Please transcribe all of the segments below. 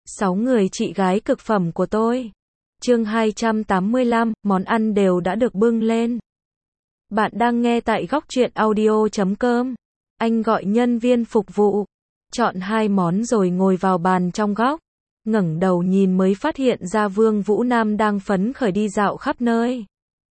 6 người chị gái cực phẩm của tôi. Chương 285, món ăn đều đã được bưng lên. Bạn đang nghe tại góc truyện audio.com. Anh gọi nhân viên phục vụ, chọn 2 món rồi ngồi vào bàn trong góc. Ngẩng đầu nhìn mới phát hiện ra Vương Vũ Nam đang phấn khởi đi dạo khắp nơi.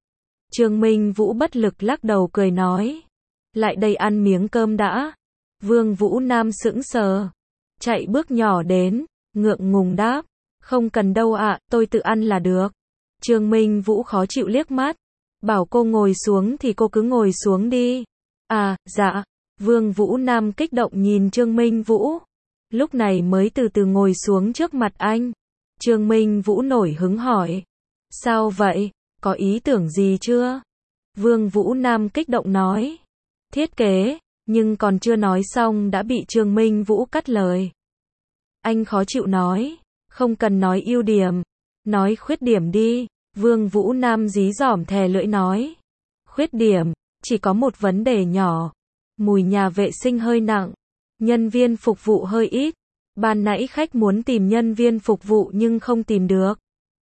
Trương Minh Vũ bất lực lắc đầu cười nói, lại đây ăn miếng cơm đã. Vương Vũ Nam sững sờ, chạy bước nhỏ đến, ngượng ngùng đáp, không cần đâu ạ, tôi tự ăn là được. Trương Minh Vũ khó chịu liếc mắt, bảo cô ngồi xuống thì cô cứ ngồi xuống đi. À, dạ. Vương Vũ Nam kích động nhìn Trương Minh Vũ, lúc này mới từ từ ngồi xuống trước mặt anh. Trương Minh Vũ nổi hứng hỏi, sao vậy, có ý tưởng gì chưa? Vương Vũ Nam kích động nói, thiết kế, nhưng còn chưa nói xong đã bị Trương Minh Vũ cắt lời. Anh khó chịu nói, không cần nói ưu điểm, nói khuyết điểm đi. Vương Vũ Nam dí dỏm thè lưỡi nói, khuyết điểm, chỉ có một vấn đề nhỏ, mùi nhà vệ sinh hơi nặng, nhân viên phục vụ hơi ít, ban nãy khách muốn tìm nhân viên phục vụ nhưng không tìm được.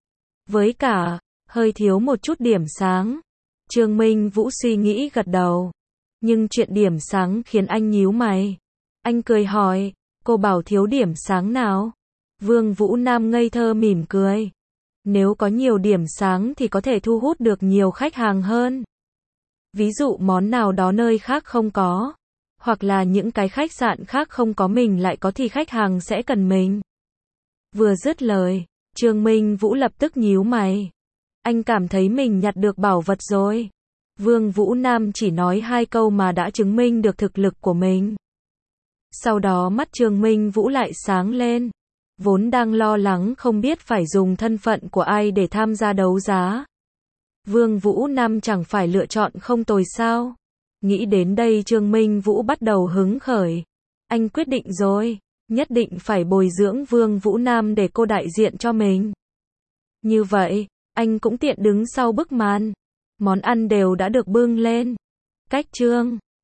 Với cả, hơi thiếu một chút điểm sáng. Trương Minh Vũ suy nghĩ gật đầu, nhưng chuyện điểm sáng khiến anh nhíu mày. Anh cười hỏi, cô bảo thiếu điểm sáng nào? Vương Vũ Nam ngây thơ mỉm cười. Nếu có nhiều điểm sáng thì có thể thu hút được nhiều khách hàng hơn. Ví dụ món nào đó nơi khác không có, hoặc là những cái khách sạn khác không có mình lại có thì khách hàng sẽ cần mình. Vừa dứt lời, Trương Minh Vũ lập tức nhíu mày. Anh cảm thấy mình nhặt được bảo vật rồi. Vương Vũ Nam chỉ nói 2 câu mà đã chứng minh được thực lực của mình. Sau đó mắt Trương Minh Vũ lại sáng lên. Vốn đang lo lắng không biết phải dùng thân phận của ai để tham gia đấu giá. Vương Vũ Nam chẳng phải lựa chọn không tồi sao? Nghĩ đến đây Trương Minh Vũ bắt đầu hứng khởi. Anh quyết định rồi, nhất định phải bồi dưỡng Vương Vũ Nam để cô đại diện cho mình. Như vậy, anh cũng tiện đứng sau bức màn. Món ăn đều đã được bưng lên. Cách Trương